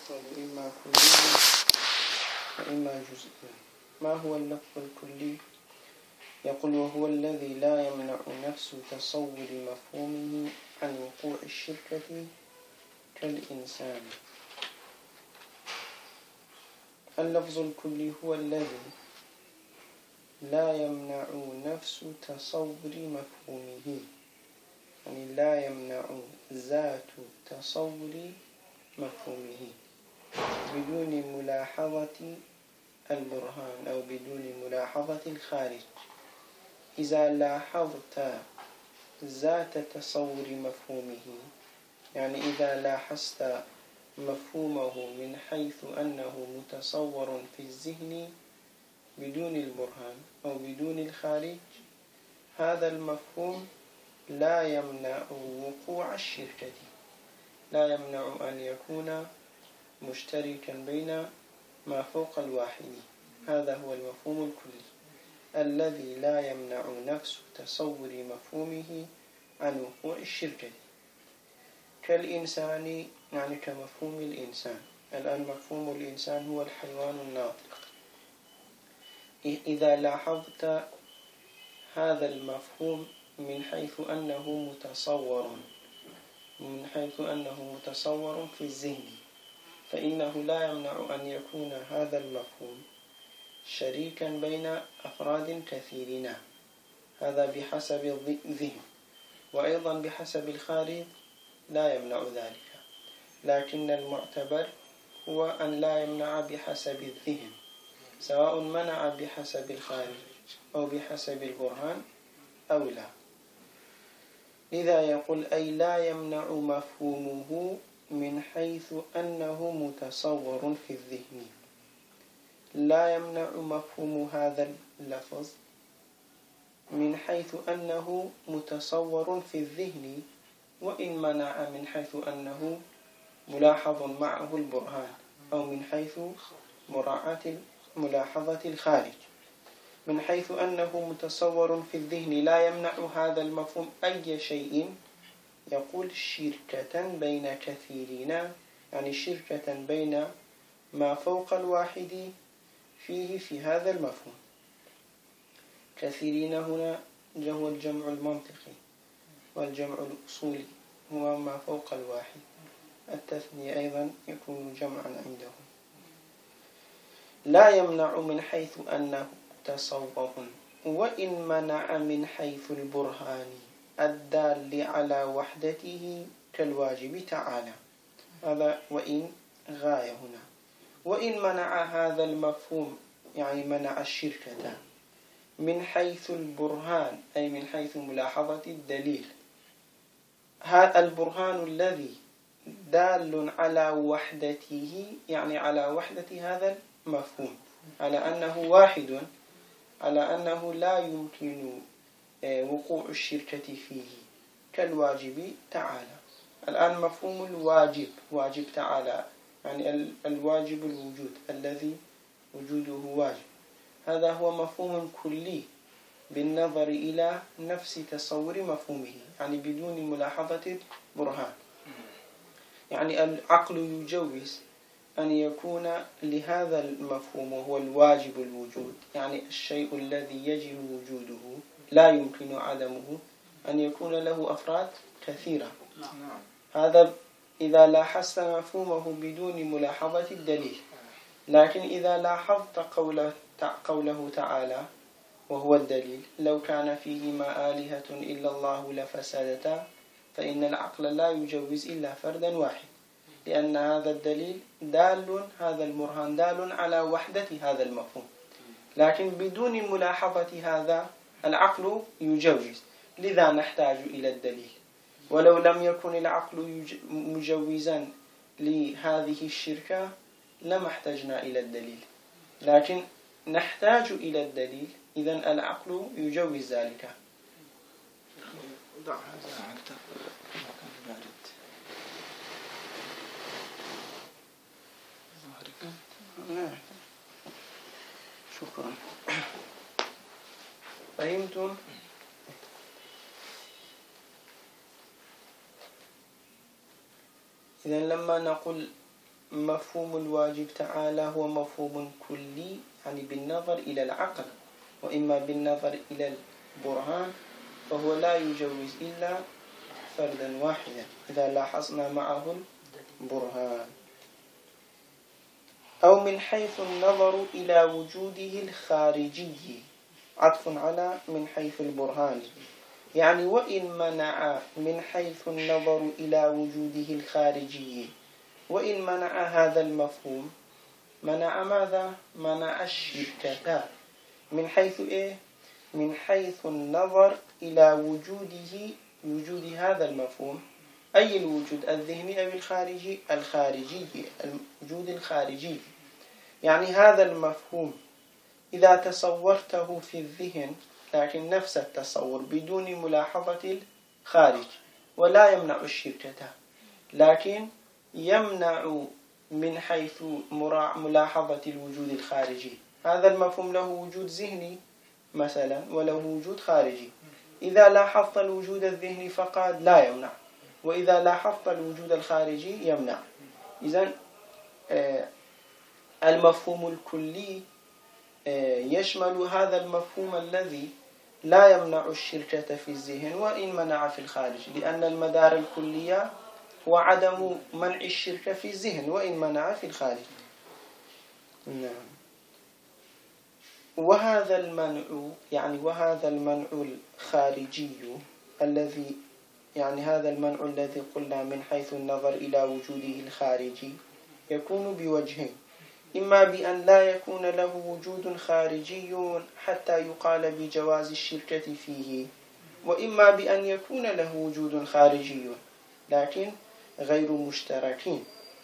إما كلي وإما جزئي. ما هو اللفظ الكلي؟ يقول وهو الذي لا يمنع نفس تصور مفهومه عن وقوع الشركة كالإنسان. اللفظ الكلي هو الذي لا يمنع نفس تصور مفهومه، يعني لا يمنع ذات تصور مفهومه بدون ملاحظة البرهان أو بدون ملاحظة الخارج. إذا لاحظت ذات تصور مفهومه، يعني إذا لاحظت مفهومه من حيث أنه متصور في الذهن بدون البرهان أو بدون الخارج، هذا المفهوم لا يمنع وقوع الشركة، لا يمنع أن يكون مشتركا بين ما فوق الواحد. هذا هو المفهوم الكلي الذي لا يمنع نفس تصور مفهومه عن وقوع الشركة كالإنسان، يعني كمفهوم الإنسان. الآن مفهوم الإنسان هو الحيوان الناطق. إذا لاحظت هذا المفهوم من حيث أنه متصور في الذهن، فإنه لا يمنع أن يكون هذا المفهوم شريكا بين أفراد كثيرين، هذا بحسب الذهن، وأيضا بحسب الخارج لا يمنع ذلك. لكن المعتبر هو أن لا يمنع بحسب الذهن، سواء منع بحسب الخارج أو بحسب البرهان أو لا. لذا يقول أي لا يمنع مفهومه من حيث أنه متصور في الذهن. لا يمنع مفهوم هذا اللفظ من حيث أنه متصور في الذهن، وإن منع من حيث أنه ملاحظ معه البرهان أو من حيث ملاحظة الخارج. من حيث أنه متصور في الذهن لا يمنع هذا المفهوم أي شيء. يقول شركة بين كثيرين، يعني شركة بين ما فوق الواحد فيه في هذا المفهوم. كثيرين هنا هو الجمع المنطقي، والجمع الأصولي هو ما فوق الواحد. التثنية أيضا يكون جمعا عندهم. لا يمنع من حيث أنه متصور، وإن منع من حيث البرهان الدال على وحدته كالواجب تعالى. هذا وإن غاية هنا. وإن منع هذا المفهوم، يعني منع الشركة من حيث البرهان أي من حيث ملاحظة الدليل، هذا البرهان الذي دال على وحدته، يعني على وحدة هذا المفهوم، على أنه واحد، على أنه لا يمكن وقوع الشركة فيه كالواجب تعالى. الآن مفهوم الواجب، واجب تعالى، يعني الواجب الوجود الذي وجوده واجب، هذا هو مفهوم كلي بالنظر إلى نفس تصور مفهومه، يعني بدون ملاحظة برهان. يعني العقل يجوز أن يكون لهذا المفهوم وهو الواجب الوجود، يعني الشيء الذي يجب وجوده لا يمكن عدمه، أن يكون له أفراد كثيرة. هذا إذا لاحظت مفهومه بدون ملاحظة الدليل. لكن إذا لاحظت قوله تعالى وهو الدليل لو كان فيهما آلهة إلا الله لفسدتا، فإن العقل لا يجوز إلا فردا واحد، لأن هذا الدليل هذا المرهان دال على وحدة هذا المفهوم. لكن بدون ملاحظة هذا العقل يجوز، لذا نحتاج إلى الدليل. ولو لم يكن العقل مجوزا لهذه الشركة لما احتجنا إلى الدليل، لكن نحتاج إلى الدليل، إذن العقل يجوز ذلك. شكرا. فهمتم؟ إذن لما نقول مفهوم الواجب تعالى هو مفهوم كلي، يعني بالنظر إلى العقل، وإما بالنظر إلى البرهان، فهو لا يجوز إلا فردا واحدا إذا لاحظنا معه البرهان. أو من حيث النظر إلى وجوده الخارجي، عطف على من حيث البرهان، يعني وإن منع من حيث النظر إلى وجوده الخارجي، وإن منع هذا المفهوم، منع ماذا؟ منع الشركة. من حيث إيه؟ من حيث النظر إلى وجود هذا المفهوم. أي الوجود؟ الذهني أو الخارجي؟ الخارجي، الوجود الخارجي. يعني هذا المفهوم إذا تصورته في الذهن، لكن نفس التصور بدون ملاحظة الخارج، ولا يمنع الشركة، لكن يمنع من حيث ملاحظة الوجود الخارجي. هذا المفهوم له وجود ذهني مثلا وله وجود خارجي. إذا لاحظت الوجود الذهني فقط لا يمنع، وإذا لاحظت الوجود الخارجي يمنع. إذن المفهوم الكلي يشمل هذا المفهوم الذي لا يمنع الشركة في الذهن وإن منع في الخارج، لأن المدار الكلية هو عدم منع الشركة في الذهن وإن منع في الخارج. نعم. وهذا المنع الخارجي الذي، يعني هذا المنع الذي قلنا من حيث النظر إلى وجوده الخارجي، يكون بوجهين: إما بأن لا يكون له وجود خارجي حتى يقال بجواز الشركة فيه، وإما بأن يكون له وجود خارجي لكن غير مشتركين.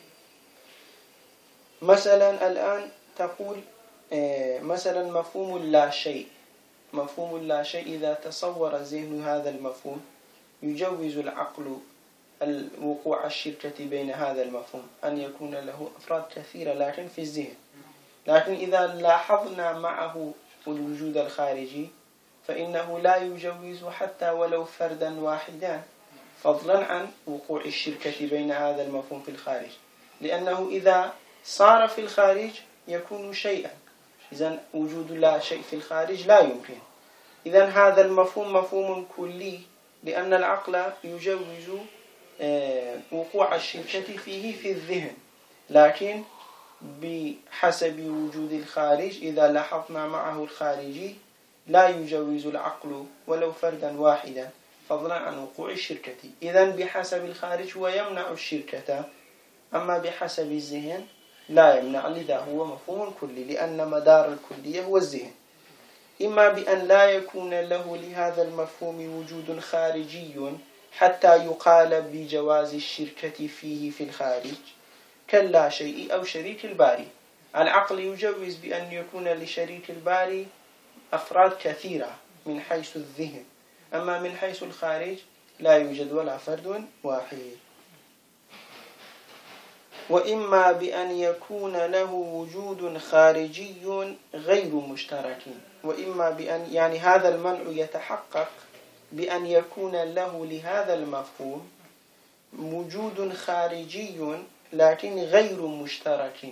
مثلا الآن تقول مثلا مفهوم لا شيء. مفهوم لا شيء إذا تصور الذهن هذا المفهوم يجوز العقل وقوع الشركة بين هذا المفهوم، أن يكون له أفراد كثيرة لكن في الذهن. لكن إذا لاحظنا معه الوجود الخارجي فإنه لا يجوز حتى ولو فردا واحدا، فضلا عن وقوع الشركة بين هذا المفهوم في الخارج، لأنه إذا صار في الخارج يكون شيئا. إذن وجود لا شيء في الخارج لا يمكن. إذن هذا المفهوم مفهوم كلي، لأن العقل يجوز وقوع الشركة فيه في الذهن، لكن بحسب وجود الخارج إذا لاحظنا معه الخارجي لا يجوز العقل ولو فردا واحدا، فضلا عن وقوع الشركة. إذن بحسب الخارج هو يمنع الشركة، أما بحسب الذهن لا يمنع، لذا هو مفهوم كلي، لأن مدار الكلية هو الذهن. إما بأن لا يكون له لهذا المفهوم وجود خارجي حتى يقال بجواز الشركة فيه في الخارج، كلا شيء أو شريك الباري. العقل يجوز بأن يكون لشريك الباري أفراد كثيرة من حيث الذهن، أما من حيث الخارج لا يوجد ولا فرد واحد. وإما بأن يكون له وجود خارجي غير مشترك. وإما بأن، يعني هذا المنع يتحقق بأن يكون له لهذا المفهوم وجود خارجي لكن غير مشترك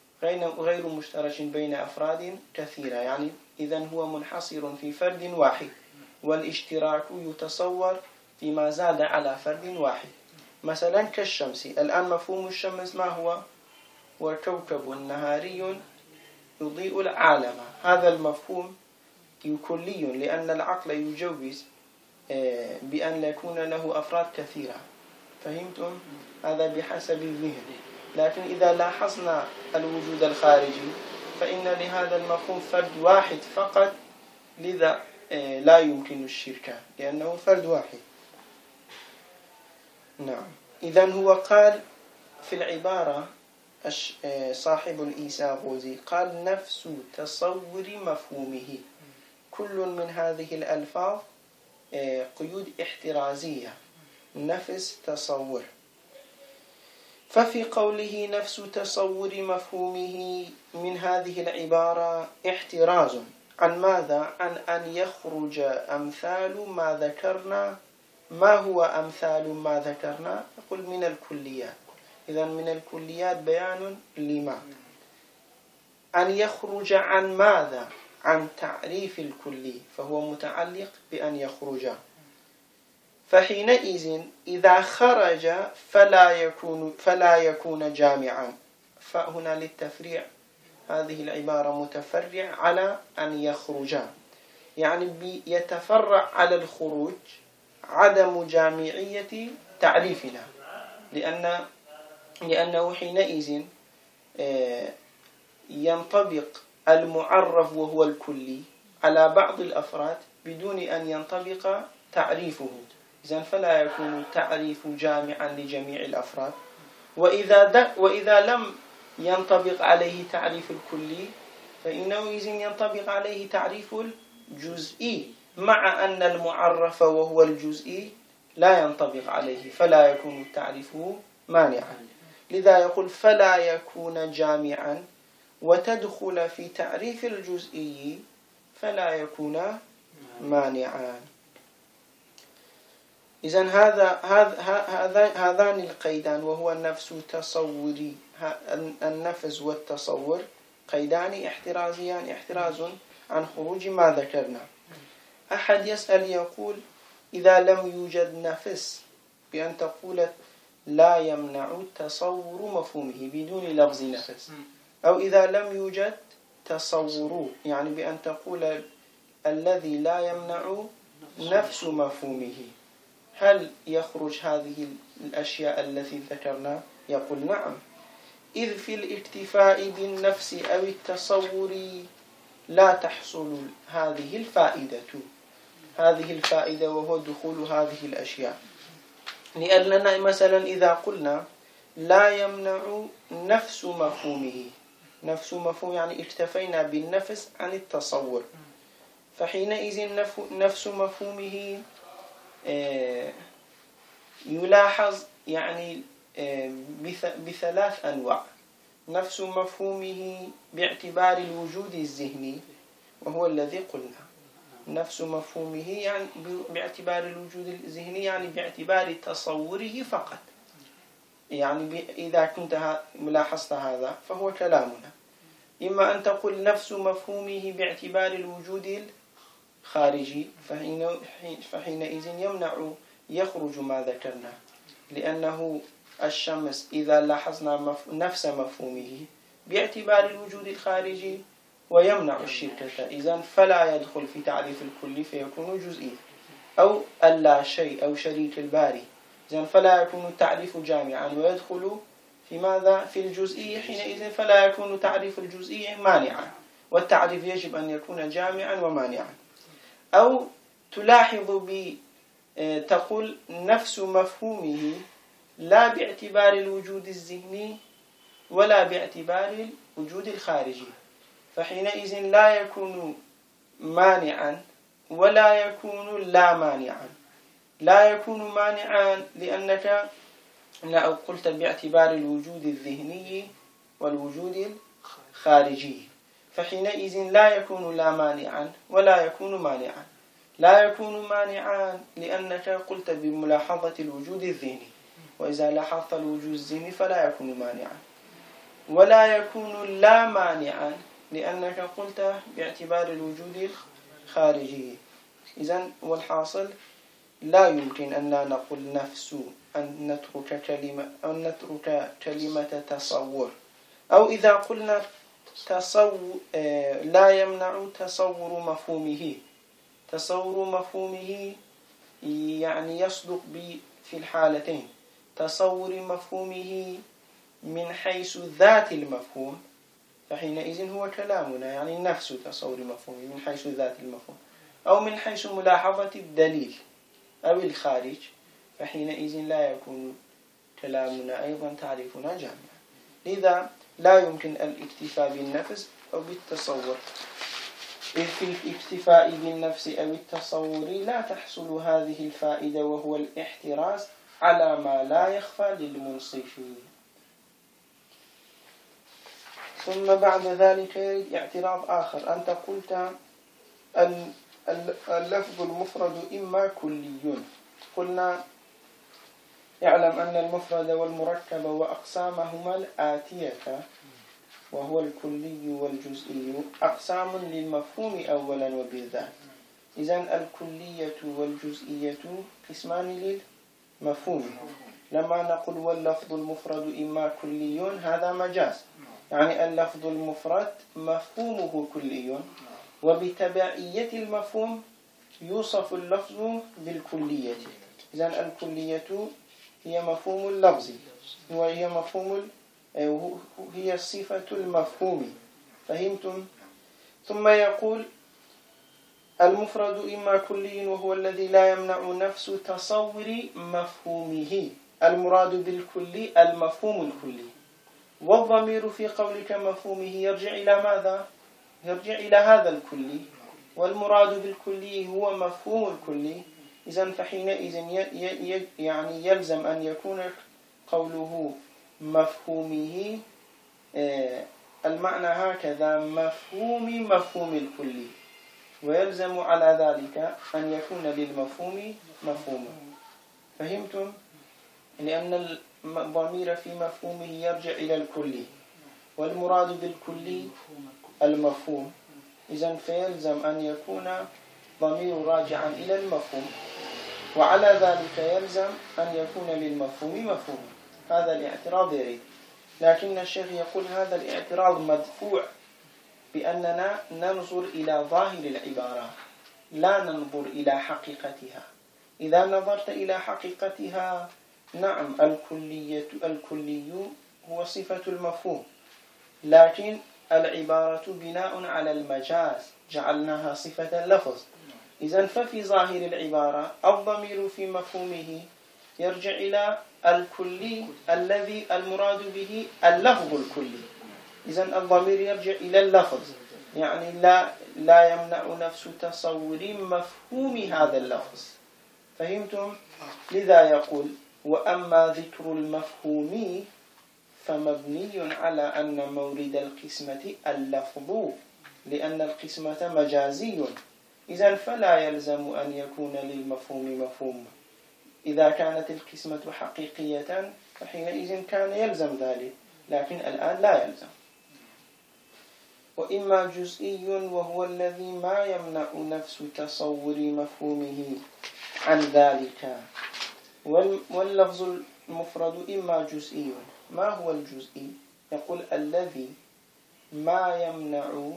بين أفراد كثيرة، يعني إذن هو منحصر في فرد واحد، والاشتراك يتصور فيما زاد على فرد واحد. مثلا كالشمس. الآن مفهوم الشمس ما هو؟ وكوكب نهاري يضيء العالم. هذا المفهوم كلي، لأن العقل يجوز بأن يكون له أفراد كثيرة. فهمتم؟ هذا بحسب الذهن. لكن إذا لاحظنا الوجود الخارجي فإن لهذا المفهوم فرد واحد فقط، لذا لا يمكن الشركة لأنه فرد واحد. نعم. إذن هو قال في العبارة صاحب الإيساغوزي قال: نفس تصور مفهومه. كل من هذه الألفاظ قيود احترازية، نفس تصور. ففي قوله نفس تصور مفهومه من هذه العبارة احتراز عن ماذا؟ عن أن يخرج أمثال ما ذكرنا. ما هو أمثال ما ذكرنا؟ يقول من الكليات، إذن من الكليات بيان لما أن يخرج عن ماذا؟ عن تعريف الكلي، فهو متعلق بأن يخرج. فحينئذ إذا خرج فلا يكون جامعا. فهنا للتفريع، هذه العبارة متفرع على أن يخرج، يعني يتفرع على الخروج عدم جامعية تعريفنا، لأنه حينئذ ينطبق المعرف وهو الكلي على بعض الأفراد بدون أن ينطبق تعريفه. إذن فلا يكون التعريف جامعا لجميع الأفراد. وإذا لم ينطبق عليه تعريف الكلي فإنه إذن ينطبق عليه تعريف الجزئي، مع أن المعرف وهو الجزئي لا ينطبق عليه، فلا يكون التعريف مانعا. لذا يقول فلا يكون جامعا، وتدخل في تعريف الجزئي فلا يكون مانعا. إذن هذان القيدان، وهو النفس تصوري، النفس والتصور قيدان احترازيان، احتراز عن خروج ما ذكرنا. أحد يسأل يقول إذا لم يوجد نفس، بأن تقول لا يمنع تصور مفهومه بدون لفظ نفس، أو إذا لم يوجد تصور يعني بأن تقول الذي لا يمنع نفس مفهومه، هل يخرج هذه الأشياء التي ذكرنا؟ يقول نعم، إذ في الاكتفاء بالنفس أو التصور لا تحصل هذه الفائدة وهو دخول هذه الأشياء. لأننا مثلا إذا قلنا لا يمنع نفس مفهومه، نفس مفهوم يعني اكتفينا بالنفس عن التصور، فحينئذ نفس مفهومه يلاحظ يعني بثلاث أنواع. نفس مفهومه باعتبار الوجود الذهني، وهو الذي قلنا نفس مفهومه يعني باعتبار الوجود الذهني، يعني باعتبار تصوره فقط. يعني إذا كنت ملاحظت هذا فهو كلامنا. إما أن تقول نفس مفهومه باعتبار الوجود الخارجي، فحينئذ يخرج ما ذكرنا، لأنه الشمس إذا لاحظنا نفس مفهومه باعتبار الوجود الخارجي ويمنع الشركة، إذن فلا يدخل في تعريف الكل فيكون جزئي. أو اللا شيء أو شريك الباري، إذن فلا يكون التعريف جامعا ويدخل في ماذا؟ في الجزئي، حينئذ فلا يكون تعريف الجزئي مانعا، والتعريف يجب أن يكون جامعا ومانعا. أو تلاحظ تقول نفس مفهومه لا باعتبار الوجود الذهني ولا باعتبار الوجود الخارجي، فحينئذ لا يكون مانعا ولا يكون لا مانعا. لا يكون مانعا لأنك قلت باعتبار الوجود الذهني والوجود الخارجي، فحينئذ لا يكون لا مانعا ولا يكون مانعا. لا يكون مانعا لأنك قلت بملاحظة الوجود الذهني، وإذا لاحظت الوجود الذهني فلا يكون مانعا. ولا يكون لا مانعا لأنك قلت باعتبار الوجود الخارجي. إذن والحاصل لا يمكن أن نقول نفس أن نترك كلمة تصور. أو إذا قلنا لا يمنع تصور مفهومه، تصور مفهومه يعني يصدق في الحالتين، تصور مفهومه من حيث ذات المفهوم، فحينئذ هو كلامنا يعني نفس تصور مفهومه من حيث ذات المفهوم، أو من حيث ملاحظة الدليل أو الخارج، فحينئذ لا يكون كلامنا أيضا تعريفنا جامعا. لذا لا يمكن الاكتفاء بالنفس أو بالتصور. إذ في الاكتفاء بالنفس أو التصور لا تحصل هذه الفائدة، وهو الاحتراز على ما لا يخفى للمنصفين. ثم بعد ذلك اعتراض آخر، أنت قلت اللفظ المفرد إما كلي، قلنا اعلم أن المفرد والمركب وأقسامهما الآتية وهو الكلي والجزئي أقسام للمفهوم أولا وبالذات. إذن الكلية والجزئية قسمان للمفهوم. لما نقول واللفظ المفرد إما كلي هذا مجاز، يعني اللفظ المفرد مفهومه كلي، وبتبعية المفهوم يوصف اللفظ بالكلية. إذن الكلية هي مفهوم اللفظ، وهي هي صفة المفهوم. فهمتم؟ ثم يقول المفرد إما كلي وهو الذي لا يمنع نفس تصور مفهومه. المراد بالكلي المفهوم الكلي، والضمير في قولك مفهومه يرجع إلى ماذا؟ يرجع إلى هذا الكلي، والمراد بالكلي هو مفهوم الكلي. إذن فحينئذ يعني يلزم أن يكون قوله مفهومه المعنى هكذا مفهوم الكلي، ويلزم على ذلك أن يكون للمفهوم مفهوما. فهمتم؟ لأن الضمير في مفهومه يرجع إلى الكلي، والمراد بالكلي المفهوم. إذن فيلزم أن يكون ضمير راجعا إلى المفهوم، وعلى ذلك يلزم أن يكون للمفهوم مفهوم. هذا الاعتراض يريد، لكن الشيخ يقول هذا الاعتراض مدفوع بأننا ننظر إلى ظاهر العبارة لا ننظر إلى حقيقتها. إذا نظرت إلى حقيقتها نعم الكلي هو صفة المفهوم، لكن العبارة بناء على المجاز جعلناها صفة اللفظ. إذن ففي ظاهر العبارة الضمير في مفهومه يرجع إلى الكلي الذي المراد به اللفظ الكلي. إذن الضمير يرجع إلى اللفظ، يعني لا يمنع نفس تصور مفهوم هذا اللفظ. فهمتم؟ لذا يقول وأما ذكر المفهوم فمبني على أن مورد القسمة اللفظ، لأن القسمة مجازي. إذن فلا يلزم أن يكون للمفهوم مفهوم. إذا كانت القسمة حقيقية فحينئذ كان يلزم ذلك، لكن الآن لا يلزم. وإما جزئي وهو الذي ما يمنع نفس تصور مفهومه عن ذلك. واللفظ المفرد إما جزئي. ما هو الجزئي؟ يقول الذي ما يمنع،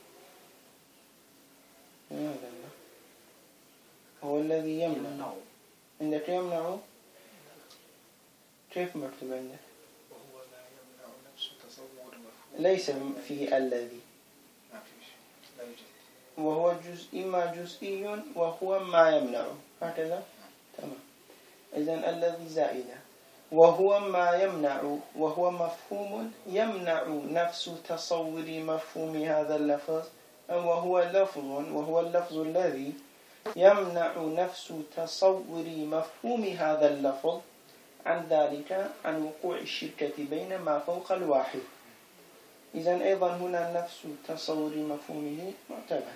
هو الذي يمنع. عندك يمنع كيف مكتوب عندك؟ وهو لا يمنع نفس تصور مفهوم، ليس فيه الذي، وهو إما جزئي وهو ما يمنع، هكذا تمام. إذن الذي زائدة، وهو ما يمنع، وهو مفهوم يمنع نفس تصور مفهوم هذا اللفظ، وهو لفظ، وهو اللفظ الذي يمنع نفس تصور مفهوم هذا اللفظ عن ذلك، عن وقوع الشركة بين ما فوق الواحد. إذن أيضا هنا نفس تصور مفهومه معتبر.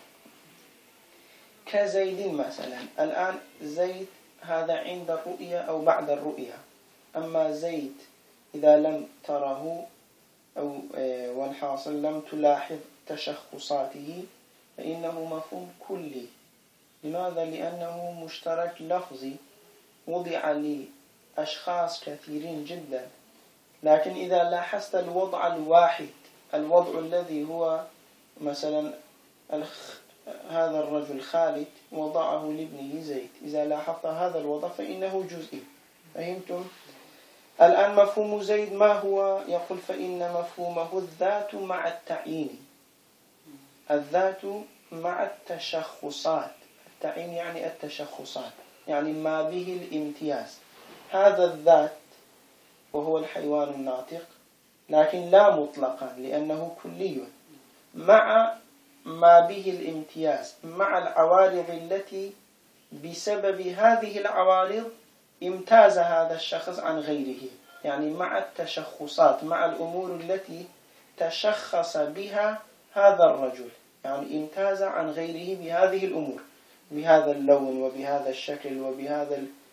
كزيد مثلا، الآن زيد هذا عند الرؤية أو بعد الرؤية. أما زيد إذا لم تره أو والحاصل لم تلاحظ تشخصاته فإنه مفهوم كلي. لماذا؟ لأنه مشترك لفظي وضع لأشخاص كثيرين جدا. لكن إذا لاحظت الوضع الواحد، الوضع الذي هو مثلا هذا الرجل خالد وضعه لابنه زيد، إذا لاحظت هذا الوضع فإنه جزئي. فهمتم؟ الآن مفهوم زيد ما هو؟ يقول فإن مفهومه الذات مع التعيين، الذات مع التشخصات. التعيين يعني التشخصات، يعني ما به الامتياز. هذا الذات وهو الحيوان الناطق، لكن لا مطلقا لأنه كلي، مع ما به الامتياز، مع العوارض التي بسبب هذه العوارض امتاز هذا الشخص عن غيره، يعني مع التشخصات، مع الأمور التي تشخص بها هذا الرجل، يعني امتاز عن غيره بهذه الأمور، بهذا اللون وبهذا الشكل وبهذا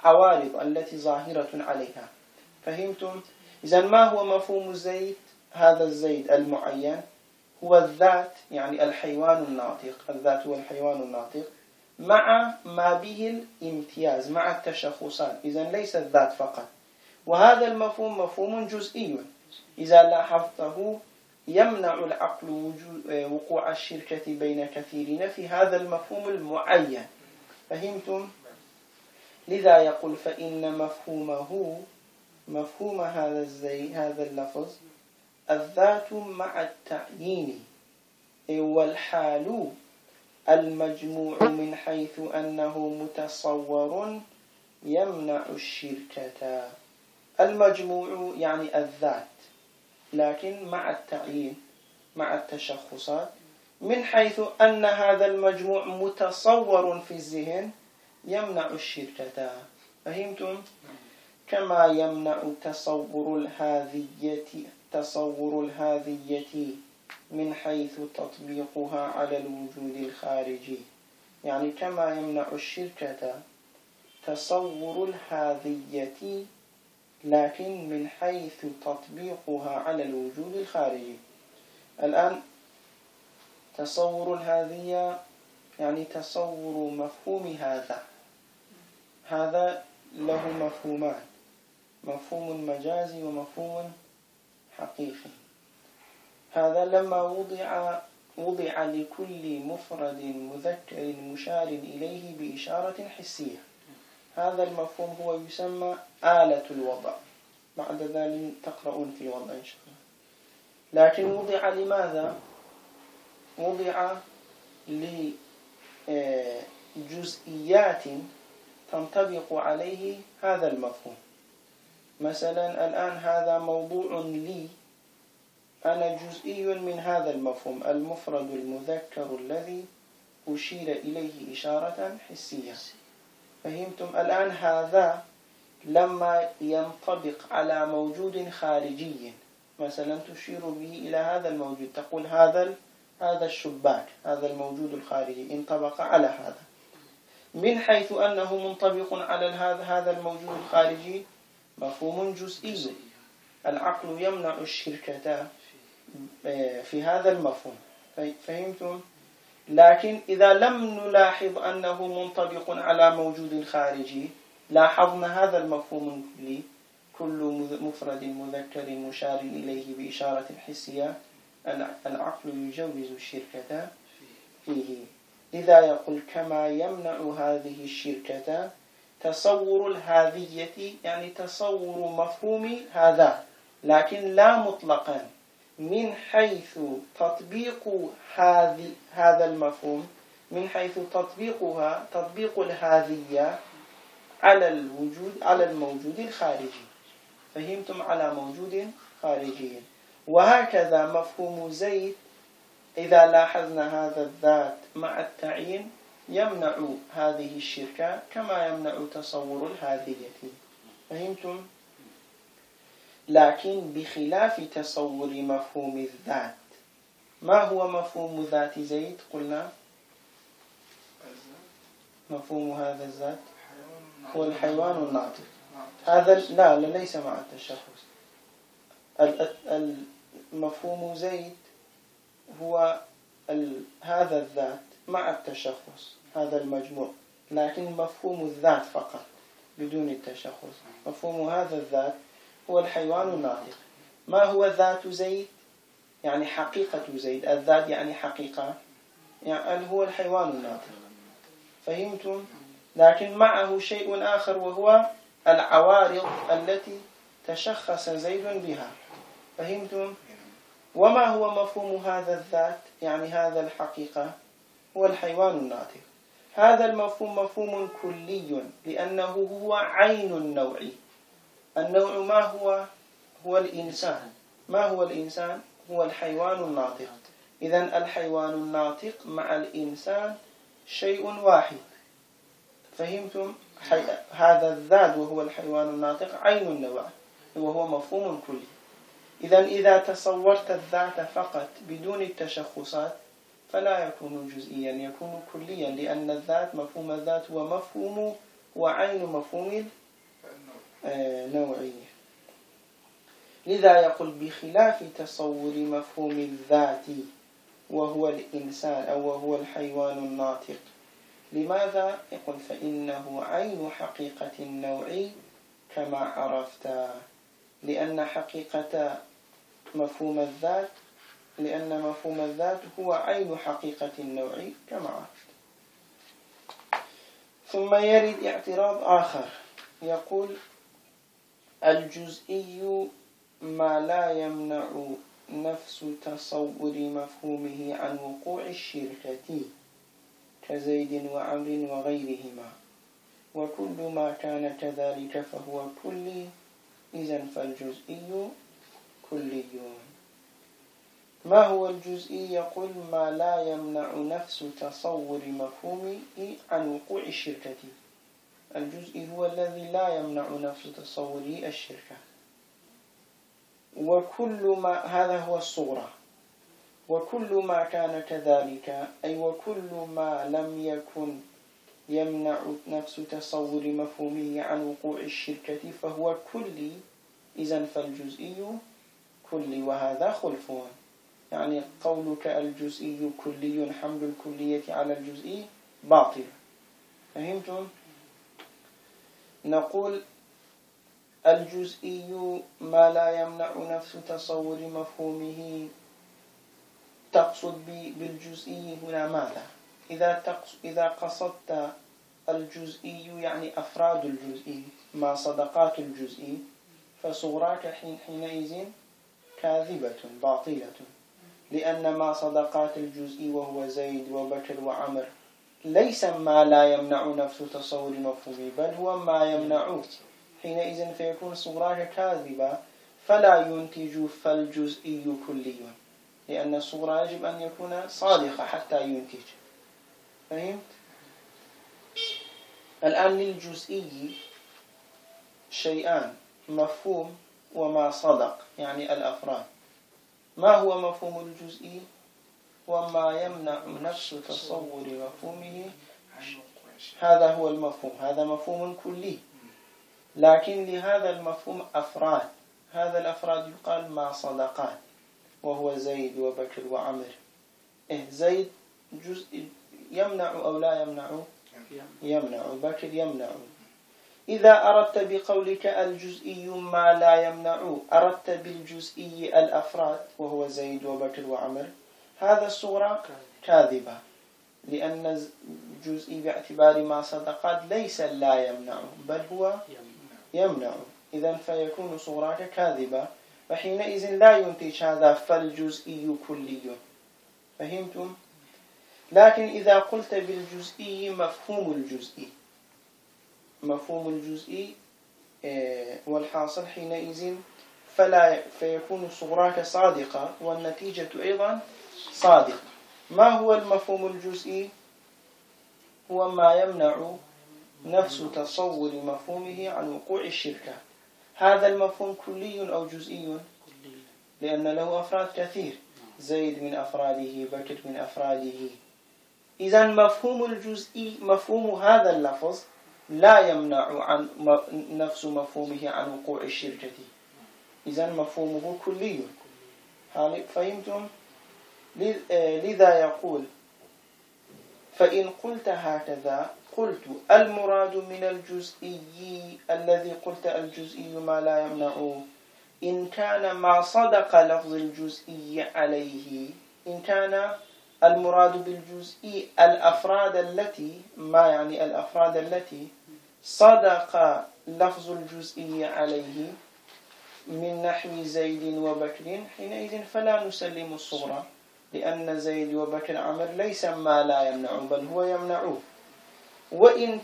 العوارض التي ظاهرة عليها. فهمتم؟ إذن ما هو مفهوم الزيد؟ هذا الزيد المعين هو الذات، يعني الحيوان الناطق، الذات هو الحيوان الناطق مع ما به الامتياز، مع التشخصات. إذن ليس الذات فقط. وهذا المفهوم مفهوم جزئي، إذا لاحظته يمنع العقل وقوع الشركة بين كثيرين في هذا المفهوم المعين. فهمتم؟ لذا يقول فإن مفهومه، مفهوم هذا اللفظ الذات مع التعيين والحال المجموع من حيث أنه متصور يمنع الشركة. المجموع يعني الذات، لكن مع التعيين مع التشخصات، من حيث أن هذا المجموع متصور في الذهن يمنع الشركة. فهمتم؟ كما يمنع تصور الهذية من حيث تطبيقها على الوجود الخارجي. يعني كما يمنع الشركة تصور الهذية لكن من حيث تطبيقها على الوجود الخارجي. الآن تصور الهذية يعني تصور مفهوم هذا له مفهومان، مفهوم مجازي ومفهوم حقيقي. هذا لما وضع لكل مفرد مذكر مشار إليه بإشارة حسية. هذا المفهوم هو يسمى آلة الوضع. بعد ذلك تقرؤون في الوضع إن شاء الله. لكن وضع لماذا؟ وضع لجزئيات تنطبق عليه هذا المفهوم. مثلا الآن هذا موضوع لي، أنا جزئي من هذا المفهوم، المفرد المذكر الذي أشير إليه إشارة حسية. فهمتم؟ الآن هذا لما ينطبق على موجود خارجي، مثلا تشير به إلى هذا الموجود، تقول هذا الشباك، هذا الموجود الخارجي انطبق على هذا، من حيث أنه منطبق على هذا الموجود الخارجي مفهوم جزئي. العقل يمنع الشركة في هذا المفهوم. فهمتم؟ لكن إذا لم نلاحظ أنه منطبق على موجود خارجي، لاحظنا هذا المفهوم الكلي، كل مفرد مذكر مشار إليه بإشارة حسية، العقل يجوز الشركة فيه. لذا يقول كما يمنع هذه الشركة تصور الهذية، يعني تصور مفهوم هذا، لكن لا مطلقا، من حيث تطبيق هذا المفهوم، من حيث تطبيق الهذية على الموجود الخارجي. فهمتم؟ على موجود خارجي. وهكذا مفهوم زيد، إذا لاحظنا هذا الذات مع التعيين يمنع هذه الشركة كما يمنع تصور الهذية. فهمتم؟ لكن بخلاف تصور مفهوم الذات. ما هو مفهوم ذات زيد؟ قلنا مفهوم هذا الذات هو الحيوان الناطق. هذا لا ليس مع التشخص. المفهوم زيد هو هذا الذات مع التشخص، هذا المجموع، لكن مفهوم الذات فقط بدون التشخص. مفهوم هذا الذات هو الحيوان الناطق. ما هو ذات زيد؟ يعني حقيقة زيد. الذات يعني حقيقة، يعني هو الحيوان الناطق. فهمتم؟ لكن معه شيء آخر وهو العوارض التي تشخص زيد بها. فهمتم؟ وما هو مفهوم هذا الذات؟ يعني هذا الحقيقة هو الحيوان الناطق. هذا المفهوم مفهوم كلي، لأنه هو عين النوع. النوع ما هو؟ هو الإنسان. ما هو الإنسان؟ هو الحيوان الناطق. إذن الحيوان الناطق مع الإنسان شيء واحد. فهمتم؟ هذا الذات وهو الحيوان الناطق عين النوع، وهو مفهوم كلي. إذن إذا تصورت الذات فقط بدون التشخصات فلا يكون جزئيا، يكون كليا، لأن الذات، مفهوم الذات هو مفهوم وعين مفهوم النوعية. لذا يقول بخلاف تصور مفهوم الذات وهو الإنسان أو وهو الحيوان الناطق. لماذا؟ يقول فإنه عين حقيقة النوع كما عرفت، لأن حقيقة مفهوم الذات، لأن مفهوم الذات هو عين حقيقة النوع كما عرفت. ثم يرد اعتراض آخر يقول الجزئي ما لا يمنع نفس تصور مفهومه عن وقوع الشركة كزيد وعمر وغيرهما، وكل ما كان كذلك فهو كلي، إذن فالجزئي كلي. ما هو الجزئي؟ يقول ما لا يمنع نفس تصور مفهومه عن وقوع الشركة. الجزئي هو الذي لا يمنع نفس تصوره الشركة. وكل ما، هذا هو الصورة، وكل ما كان كذلك أي وكل ما لم يكن يمنع نفس تصور مفهومه عن وقوع الشركة فهو كلي، إذن فالجزئي كلي. وهذا خلفون، يعني قولك الجزئي كلي حمل الكلية على الجزئي باطل. فهمتم؟ نقول الجزئي ما لا يمنع نفس تصور مفهومه. تقصد بالجزئي هنا ماذا؟ إذا قصدت الجزئي يعني أفراد الجزئي، ما صدقات الجزئي، فصورات حينئذ كاذبة باطلة، لأن ما صدقات الجزئي وهو زيد وبكر وعمر ليس ما لا يمنع نفس تصور مفهومه، بل هو ما يمنع. حينئذ فيكون صورات كاذبة، فلا ينتج فالجزئي كلي، لأن الصورة يجب أن يكون صادقة حتى ينتج. فهمت؟ الآن للجزئي شيئان، مفهوم وما صدق، يعني الأفراد. ما هو مفهوم الجزئي؟ وما يمنع نفس تصور مفهومه، هذا هو المفهوم، هذا مفهوم كلي. لكن لهذا المفهوم أفراد، هذا الأفراد يقال ما صدقات، وهو زيد وبكر وعمر. زيد جزء يمنع أو لا يمنع؟ يمنع. بكر يمنع. إذا أردت بقولك الجزئي ما لا يمنع، أردت بالجزئي الأفراد وهو زيد وبكر وعمر، هذا الصورة كاذبة، لأن الجزئي باعتبار ما صدقات ليس لا يمنع، بل هو يمنع. إذن فيكون صورات كاذبة، فحينئذ لا ينتج هذا فالجزئي كلي. فهمتم؟ لكن إذا قلت بالجزئي مفهوم الجزئي، مفهوم الجزئي والحاصل حينئذ فيكون صورات صادقة والنتيجة أيضا صادقة. ما هو المفهوم الجزئي؟ هو ما يمنع نفس تصور مفهومه عن وقوع الشركة. هذا المفهوم كلي أو جزئي؟ لأن له أفراد كثير، زيد من أفراده، بكر من أفراده. إذن مفهوم الجزئي، مفهوم هذا اللفظ لا يمنع عن نفس مفهومه عن وقوع الشركة، إذن مفهومه كلي. فهمتم؟ لذا يقول فإن قلت هكذا قلت المراد من الجزئي الذي قلت الجزئي ما لا يمنع إن كان ما صدق لفظ الجزئي عليه، إن كان المراد بالجزئي الأفراد التي، ما يعني الأفراد التي صدق لفظ الجزئي عليه من نحو زيد وبكر، حينئذ فلا نسلم الصورة، لأن زيد وبكر عمر ليس ما لا يمنع بل هو يمنع. وإن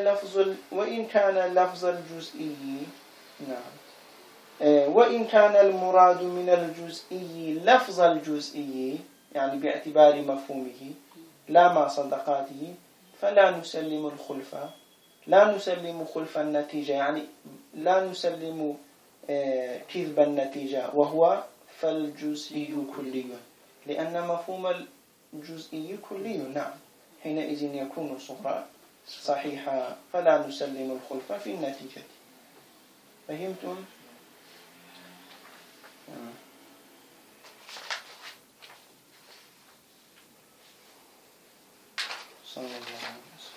كان لفظ الجزئي، نعم، وإن كان المراد من الجزئي لفظ الجزئي يعني باعتبار مفهومه لا ما صدقاته، فلا نسلم الخلفة، لا نسلم خلف النتيجة، يعني لا نسلم كذب النتيجة، وهو فالجزئي كلي، لأن مفهوم الجزئي كلي. نعم، حينئذ يكون صورة صحيحة فلا نسلم الخلف في النتيجة. فهمتم؟ صلى الله عليه وسلم.